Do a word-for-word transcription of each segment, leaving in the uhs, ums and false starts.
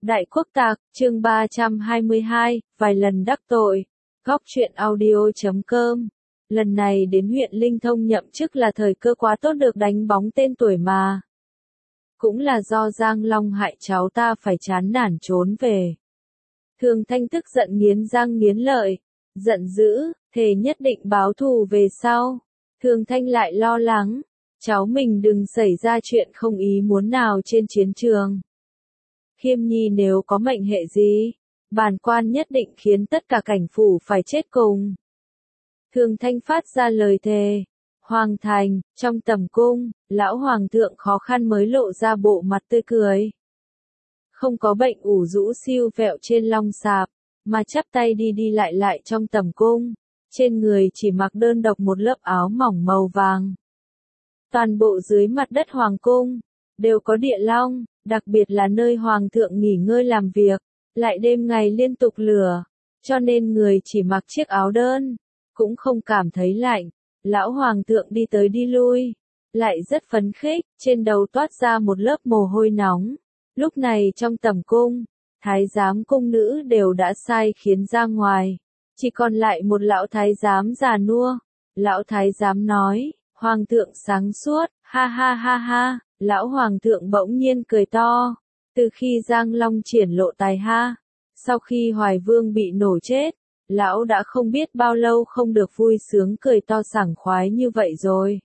Đại Quốc Tạc, chương ba trăm hai mươi hai, vài lần đắc tội. Góc truyện audio chấm com. Lần này đến huyện Linh Thông nhậm chức là thời cơ quá tốt được đánh bóng tên tuổi mà. Cũng là do Giang Long hại cháu ta phải chán nản trốn về. Thường Thanh tức giận nghiến răng nghiến lợi, giận dữ, thề nhất định báo thù về sau. Thường Thanh lại lo lắng, cháu mình đừng xảy ra chuyện không ý muốn nào trên chiến trường. Khiêm Nhi nếu có mệnh hệ gì, bản quan nhất định khiến tất cả cảnh phủ phải chết cùng. Thường Thanh phát ra lời thề. Hoàng thành, trong tầm cung, lão hoàng thượng khó khăn mới lộ ra bộ mặt tươi cười. Không có bệnh ủ rũ siêu vẹo trên long sạp, mà chắp tay đi đi lại lại trong tầm cung, trên người chỉ mặc đơn độc một lớp áo mỏng màu vàng. Toàn bộ dưới mặt đất hoàng cung, đều có địa long, đặc biệt là nơi hoàng thượng nghỉ ngơi làm việc, lại đêm ngày liên tục lửa, cho nên người chỉ mặc chiếc áo đơn, cũng không cảm thấy lạnh. Lão hoàng thượng đi tới đi lui, lại rất phấn khích, trên đầu toát ra một lớp mồ hôi nóng. Lúc này trong tầm cung, thái giám cung nữ đều đã sai khiến ra ngoài, chỉ còn lại một lão thái giám già nua. Lão thái giám nói, hoàng thượng sáng suốt, ha ha ha ha, lão hoàng thượng bỗng nhiên cười to. Từ khi Giang Long triển lộ tài ha, sau khi Hoài Vương bị nổ chết, lão đã không biết bao lâu không được vui sướng cười to sảng khoái như vậy rồi.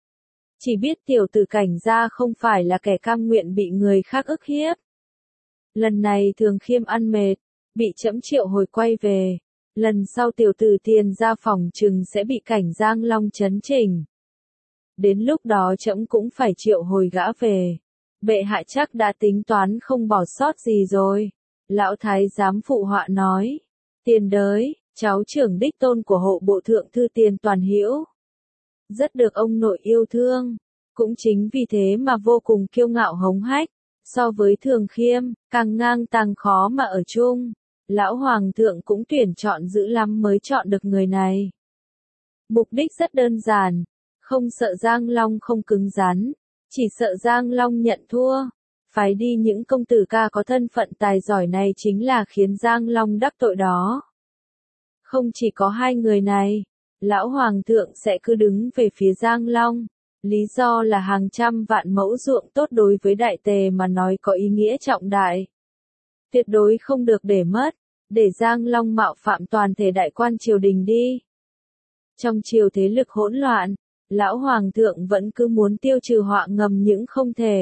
Chỉ biết tiểu tử Cảnh gia không phải là kẻ cam nguyện bị người khác ức hiếp. Lần này Thường Khiêm ăn mệt, bị trẫm triệu hồi quay về. Lần sau tiểu tử Tiền gia phòng trừng sẽ bị Cảnh Giang Long chấn chỉnh. Đến lúc đó trẫm cũng phải triệu hồi gã về. Bệ hạ chắc đã tính toán không bỏ sót gì rồi. Lão thái giám phụ họa nói. Tiền đới, cháu trưởng đích tôn của hộ bộ thượng thư Tiền Toàn Hữu, rất được ông nội yêu thương, cũng chính vì thế mà vô cùng kiêu ngạo hống hách, so với Thường Khiêm, càng ngang tàng khó mà ở chung. Lão hoàng thượng cũng tuyển chọn dữ lắm mới chọn được người này. Mục đích rất đơn giản, không sợ Giang Long không cứng rắn, chỉ sợ Giang Long nhận thua. Phái đi những công tử ca có thân phận tài giỏi này chính là khiến Giang Long đắc tội đó. Không chỉ có hai người này, lão hoàng thượng sẽ cứ đứng về phía Giang Long. Lý do là hàng trăm vạn mẫu ruộng tốt đối với đại tề mà nói có ý nghĩa trọng đại. Tuyệt đối không được để mất, để Giang Long mạo phạm toàn thể đại quan triều đình đi. Trong triều thế lực hỗn loạn, lão hoàng thượng vẫn cứ muốn tiêu trừ họa ngầm những không thể.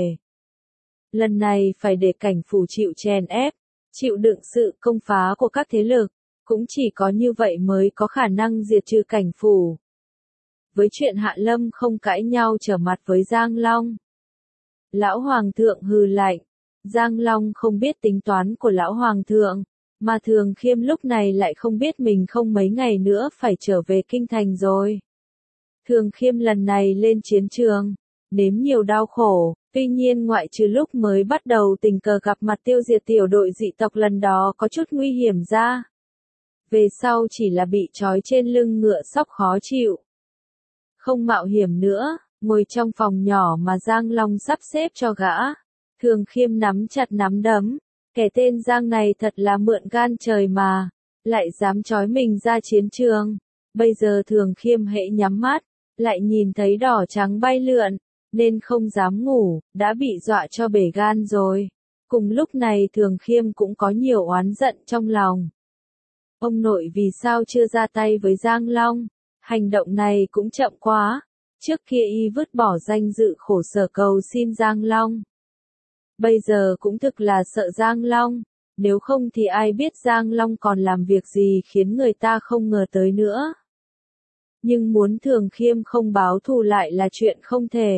Lần này phải để cảnh phủ chịu chèn ép, chịu đựng sự công phá của các thế lực, cũng chỉ có như vậy mới có khả năng diệt trừ cảnh phủ. Với chuyện Hạ Lâm không cãi nhau trở mặt với Giang Long. Lão hoàng thượng hừ lạnh, Giang Long không biết tính toán của lão hoàng thượng, mà Thường Khiêm lúc này lại không biết mình không mấy ngày nữa phải trở về kinh thành rồi. Thường Khiêm lần này lên chiến trường, nếm nhiều đau khổ. Tuy nhiên ngoại trừ lúc mới bắt đầu tình cờ gặp mặt tiêu diệt tiểu đội dị tộc lần đó có chút nguy hiểm ra. Về sau chỉ là bị trói trên lưng ngựa sóc khó chịu. Không mạo hiểm nữa, ngồi trong phòng nhỏ mà Giang Long sắp xếp cho gã. Thường Khiêm nắm chặt nắm đấm, kẻ tên Giang này thật là mượn gan trời mà, lại dám trói mình ra chiến trường. Bây giờ Thường Khiêm hễ nhắm mắt, lại nhìn thấy đỏ trắng bay lượn. Nên không dám ngủ, đã bị dọa cho bể gan rồi. Cùng lúc này Thường Khiêm cũng có nhiều oán giận trong lòng. Ông nội vì sao chưa ra tay với Giang Long? Hành động này cũng chậm quá. Trước kia y vứt bỏ danh dự khổ sở cầu xin Giang Long. Bây giờ cũng thực là sợ Giang Long. Nếu không thì ai biết Giang Long còn làm việc gì khiến người ta không ngờ tới nữa. Nhưng muốn Thường Khiêm không báo thù lại là chuyện không thể.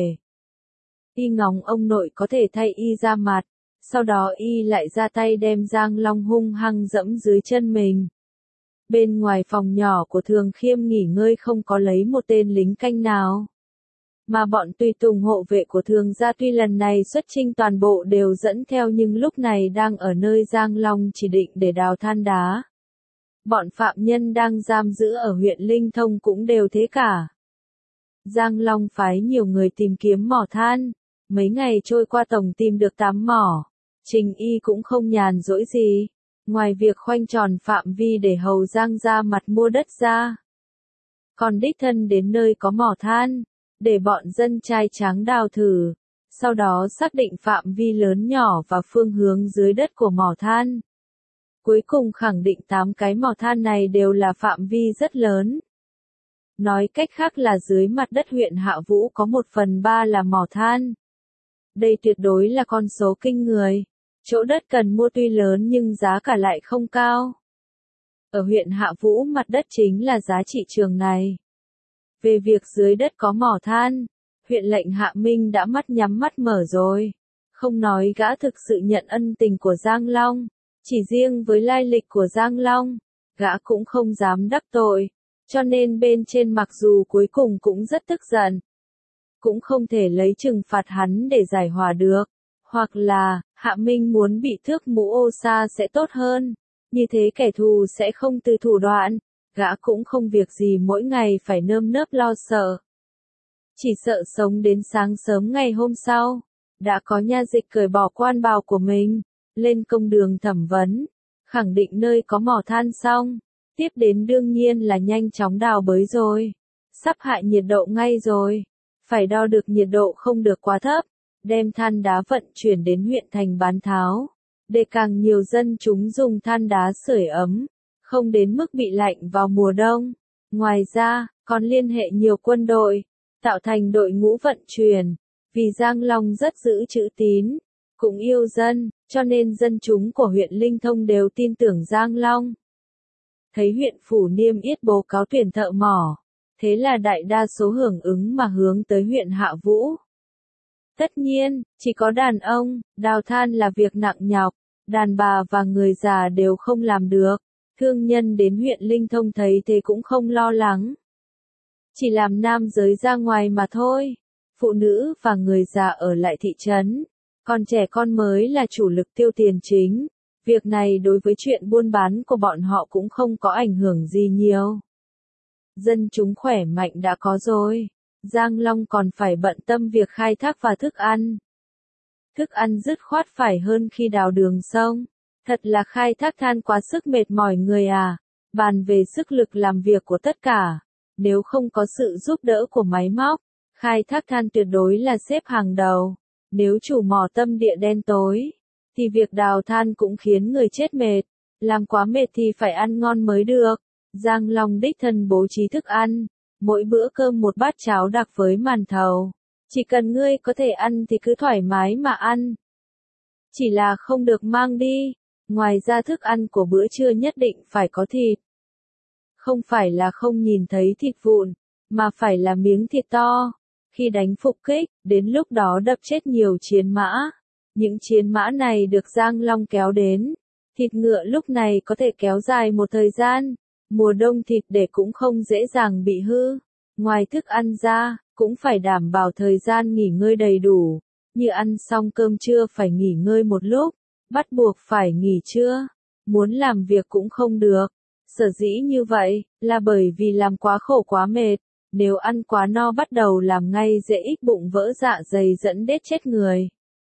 Y ngóng ông nội có thể thay y ra mặt, sau đó y lại ra tay đem Giang Long hung hăng dẫm dưới chân mình. Bên ngoài phòng nhỏ của Thường Khiêm nghỉ ngơi không có lấy một tên lính canh nào. Mà bọn tùy tùng hộ vệ của Thường gia tuy lần này xuất chinh toàn bộ đều dẫn theo nhưng lúc này đang ở nơi Giang Long chỉ định để đào than đá. Bọn phạm nhân đang giam giữ ở huyện Linh Thông cũng đều thế cả. Giang Long phái nhiều người tìm kiếm mỏ than. Mấy ngày trôi qua tổng tìm được tám mỏ. Trình Y cũng không nhàn rỗi gì, ngoài việc khoanh tròn phạm vi để hầu Giang ra mặt mua đất ra. Còn đích thân đến nơi có mỏ than, để bọn dân trai tráng đào thử, sau đó xác định phạm vi lớn nhỏ và phương hướng dưới đất của mỏ than. Cuối cùng khẳng định tám cái mỏ than này đều là phạm vi rất lớn. Nói cách khác là dưới mặt đất huyện Hạ Vũ có một phần ba là mỏ than. Đây tuyệt đối là con số kinh người. Chỗ đất cần mua tuy lớn nhưng giá cả lại không cao. Ở huyện Hạ Vũ mặt đất chính là giá trị trường này. Về việc dưới đất có mỏ than, huyện lệnh Hạ Minh đã mắt nhắm mắt mở rồi. Không nói gã thực sự nhận ân tình của Giang Long, chỉ riêng với lai lịch của Giang Long, gã cũng không dám đắc tội, cho nên bên trên mặc dù cuối cùng cũng rất tức giận, cũng không thể lấy trừng phạt hắn để giải hòa được. Hoặc là, Hạ Minh muốn bị thước mũ ô sa sẽ tốt hơn, như thế kẻ thù sẽ không từ thủ đoạn, gã cũng không việc gì mỗi ngày phải nơm nớp lo sợ. Chỉ sợ sống đến sáng sớm ngày hôm sau, đã có nha dịch cởi bỏ quan bào của mình, lên công đường thẩm vấn, khẳng định nơi có mỏ than xong, tiếp đến đương nhiên là nhanh chóng đào bới rồi, sắp hạ nhiệt độ ngay rồi, phải đo được nhiệt độ không được quá thấp, đem than đá vận chuyển đến huyện thành bán tháo, để càng nhiều dân chúng dùng than đá sưởi ấm, không đến mức bị lạnh vào mùa đông. Ngoài ra, còn liên hệ nhiều quân đội, tạo thành đội ngũ vận chuyển, vì Giang Long rất giữ chữ tín, cũng yêu dân, cho nên dân chúng của huyện Linh Thông đều tin tưởng Giang Long. Thấy huyện Phủ niêm yết báo cáo tuyển thợ mỏ, thế là đại đa số hưởng ứng mà hướng tới huyện Hạ Vũ. Tất nhiên, chỉ có đàn ông, đào than là việc nặng nhọc, đàn bà và người già đều không làm được. Thương nhân đến huyện Linh Thông thấy thế cũng không lo lắng. Chỉ làm nam giới ra ngoài mà thôi. Phụ nữ và người già ở lại thị trấn. Còn trẻ con mới là chủ lực tiêu tiền chính. Việc này đối với chuyện buôn bán của bọn họ cũng không có ảnh hưởng gì nhiều. Dân chúng khỏe mạnh đã có rồi. Giang Long còn phải bận tâm việc khai thác và thức ăn. Thức ăn dứt khoát phải hơn khi đào đường sông. Thật là khai thác than quá sức mệt mỏi người à. Bàn về sức lực làm việc của tất cả. Nếu không có sự giúp đỡ của máy móc, khai thác than tuyệt đối là xếp hàng đầu. Nếu chủ mỏ tâm địa đen tối, thì việc đào than cũng khiến người chết mệt. Làm quá mệt thì phải ăn ngon mới được. Giang Long đích thân bố trí thức ăn. Mỗi bữa cơm một bát cháo đặc với màn thầu. Chỉ cần ngươi có thể ăn thì cứ thoải mái mà ăn. Chỉ là không được mang đi. Ngoài ra thức ăn của bữa trưa nhất định phải có thịt. Không phải là không nhìn thấy thịt vụn, mà phải là miếng thịt to. Khi đánh phục kích, đến lúc đó đập chết nhiều chiến mã. Những chiến mã này được Giang Long kéo đến. Thịt ngựa lúc này có thể kéo dài một thời gian. Mùa đông thịt để cũng không dễ dàng bị hư. Ngoài thức ăn ra, cũng phải đảm bảo thời gian nghỉ ngơi đầy đủ. Như ăn xong cơm trưa phải nghỉ ngơi một lúc. Bắt buộc phải nghỉ trưa. Muốn làm việc cũng không được. Sở dĩ như vậy, là bởi vì làm quá khổ quá mệt. Nếu ăn quá no bắt đầu làm ngay dễ ít bụng vỡ dạ dày dẫn đến chết người.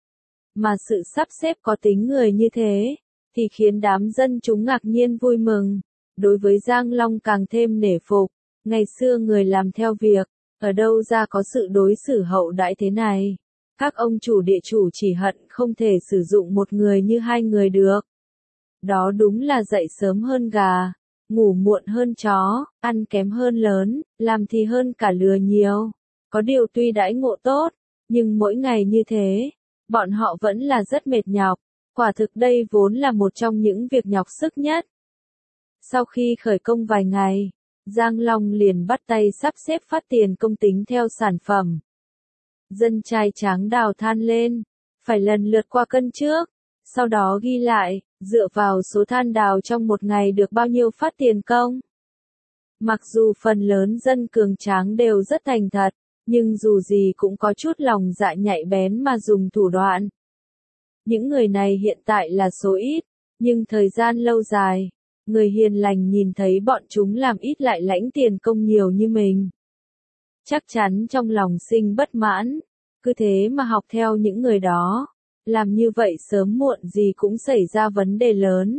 Mà sự sắp xếp có tính người như thế, thì khiến đám dân chúng ngạc nhiên vui mừng. Đối với Giang Long càng thêm nể phục. Ngày xưa người làm theo việc, ở đâu ra có sự đối xử hậu đãi thế này. Các ông chủ địa chủ chỉ hận không thể sử dụng một người như hai người được. Đó đúng là dậy sớm hơn gà, ngủ muộn hơn chó, ăn kém hơn lớn, làm thì hơn cả lừa nhiều. Có điều tuy đãi ngộ tốt, nhưng mỗi ngày như thế, bọn họ vẫn là rất mệt nhọc. Quả thực đây vốn là một trong những việc nhọc sức nhất. Sau khi khởi công vài ngày, Giang Long liền bắt tay sắp xếp phát tiền công tính theo sản phẩm. Dân trai tráng đào than lên, phải lần lượt qua cân trước, sau đó ghi lại, dựa vào số than đào trong một ngày được bao nhiêu phát tiền công. Mặc dù phần lớn dân cường tráng đều rất thành thật, nhưng dù gì cũng có chút lòng dạ nhạy bén mà dùng thủ đoạn. Những người này hiện tại là số ít, nhưng thời gian lâu dài, người hiền lành nhìn thấy bọn chúng làm ít lại lãnh tiền công nhiều như mình. Chắc chắn trong lòng sinh bất mãn, cứ thế mà học theo những người đó. làm như vậy sớm muộn gì cũng xảy ra vấn đề lớn.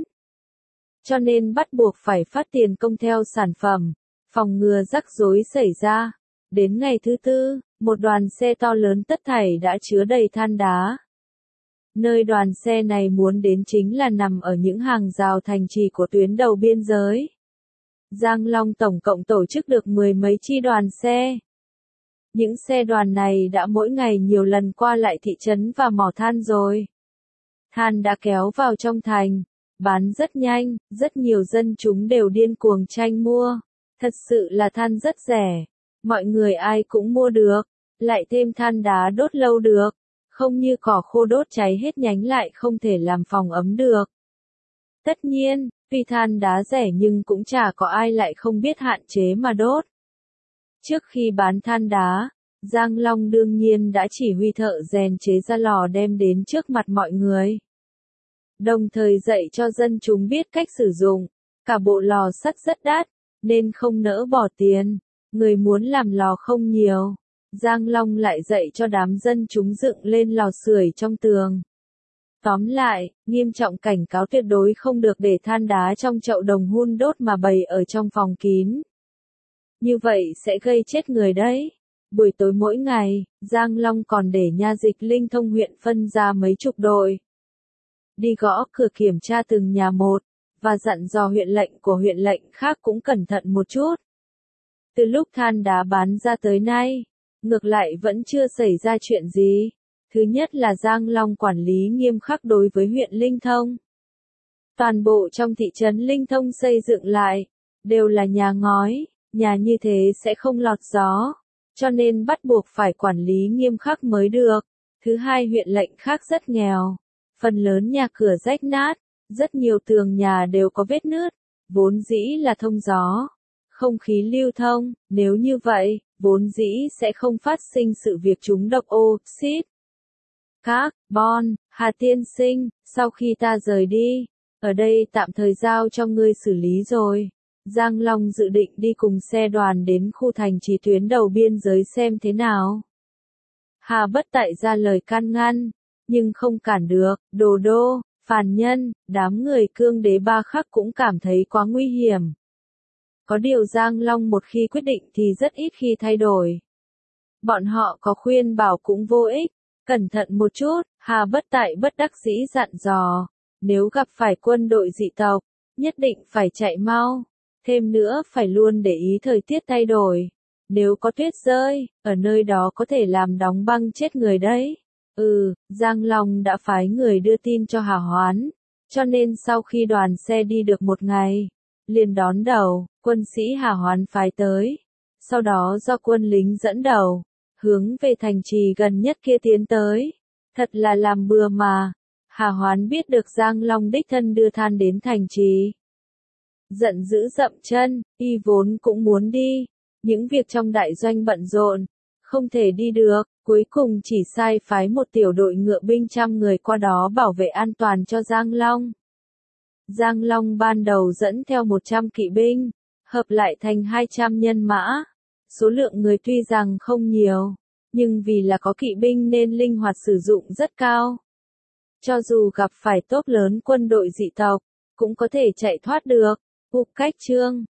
Cho nên bắt buộc phải phát tiền công theo sản phẩm, phòng ngừa rắc rối xảy ra. Đến ngày thứ tư, một đoàn xe to lớn tất thảy đã chứa đầy than đá. Nơi đoàn xe này muốn đến chính là nằm ở những hàng rào thành trì của tuyến đầu biên giới. Giang Long tổng cộng tổ chức được mười mấy chi đoàn xe. Những xe đoàn này đã mỗi ngày nhiều lần qua lại thị trấn và mỏ than rồi. Than đã kéo vào trong thành, bán rất nhanh, rất nhiều dân chúng đều điên cuồng tranh mua. Thật sự là than rất rẻ, mọi người ai cũng mua được, lại thêm than đá đốt lâu được, không như cỏ khô đốt cháy hết nhánh lại không thể làm phòng ấm được. Tất nhiên, tuy than đá rẻ nhưng cũng chả có ai lại không biết hạn chế mà đốt. Trước khi bán than đá, Giang Long đương nhiên đã chỉ huy thợ rèn chế ra lò đem đến trước mặt mọi người. Đồng thời dạy cho dân chúng biết cách sử dụng, cả bộ lò sắt rất đắt, nên không nỡ bỏ tiền, người muốn làm lò không nhiều. Giang Long lại dạy cho đám dân chúng dựng lên lò sưởi trong tường. Tóm lại, nghiêm trọng cảnh cáo tuyệt đối không được để than đá trong chậu đồng hun đốt mà bày ở trong phòng kín. Như vậy sẽ gây chết người đấy. Buổi tối mỗi ngày, Giang Long còn để nha dịch Linh Thông huyện phân ra mấy chục đội. Đi gõ cửa kiểm tra từng nhà một, và dặn dò huyện lệnh của huyện lệnh khác cũng cẩn thận một chút. Từ lúc than đá bán ra tới nay, ngược lại vẫn chưa xảy ra chuyện gì. Thứ nhất là Giang Long quản lý nghiêm khắc đối với huyện Linh Thông. Toàn bộ trong thị trấn Linh Thông xây dựng lại, đều là nhà ngói, nhà như thế sẽ không lọt gió, cho nên bắt buộc phải quản lý nghiêm khắc mới được. Thứ hai, huyện lệnh khác rất nghèo, phần lớn nhà cửa rách nát, rất nhiều tường nhà đều có vết nứt, vốn dĩ là thông gió, không khí lưu thông, nếu như vậy, vốn dĩ sẽ không phát sinh sự việc trúng độc oxit carbon. Hà tiên sinh, sau khi ta rời đi, ở đây tạm thời giao cho ngươi xử lý rồi. Giang Long dự định đi cùng xe đoàn đến khu thành trì tuyến đầu biên giới xem thế nào. Hà Bất Tại ra lời can ngăn, nhưng không cản được. Đồ Đô, Phàn Nhân, đám người Cương Đế Ba Khắc cũng cảm thấy quá nguy hiểm. Có điều Giang Long một khi quyết định thì rất ít khi thay đổi. Bọn họ có khuyên bảo cũng vô ích, cẩn thận một chút. Hà Bất Tại bất đắc dĩ dặn dò, nếu gặp phải quân đội dị tộc, nhất định phải chạy mau. Thêm nữa phải luôn để ý thời tiết thay đổi. Nếu có tuyết rơi, ở nơi đó có thể làm đóng băng chết người đấy. Ừ, Giang Long đã phái người đưa tin cho Hà Hoán. Cho nên sau khi đoàn xe đi được một ngày, liền đón đầu, quân sĩ Hà Hoán phái tới. Sau đó do quân lính dẫn đầu, hướng về thành trì gần nhất kia tiến tới. Thật là làm bừa mà. Hà Hoán biết được Giang Long đích thân đưa than đến thành trì. Giận dữ dậm chân, y vốn cũng muốn đi. Những việc trong đại doanh bận rộn, không thể đi được, cuối cùng chỉ sai phái một tiểu đội ngựa binh trăm người qua đó bảo vệ an toàn cho Giang Long. Giang Long ban đầu dẫn theo một trăm kỵ binh, hợp lại thành hai trăm nhân mã. Số lượng người tuy rằng không nhiều, nhưng vì là có kỵ binh nên linh hoạt sử dụng rất cao. Cho dù gặp phải tốp lớn quân đội dị tộc, cũng có thể chạy thoát được. Ục Cách Trương,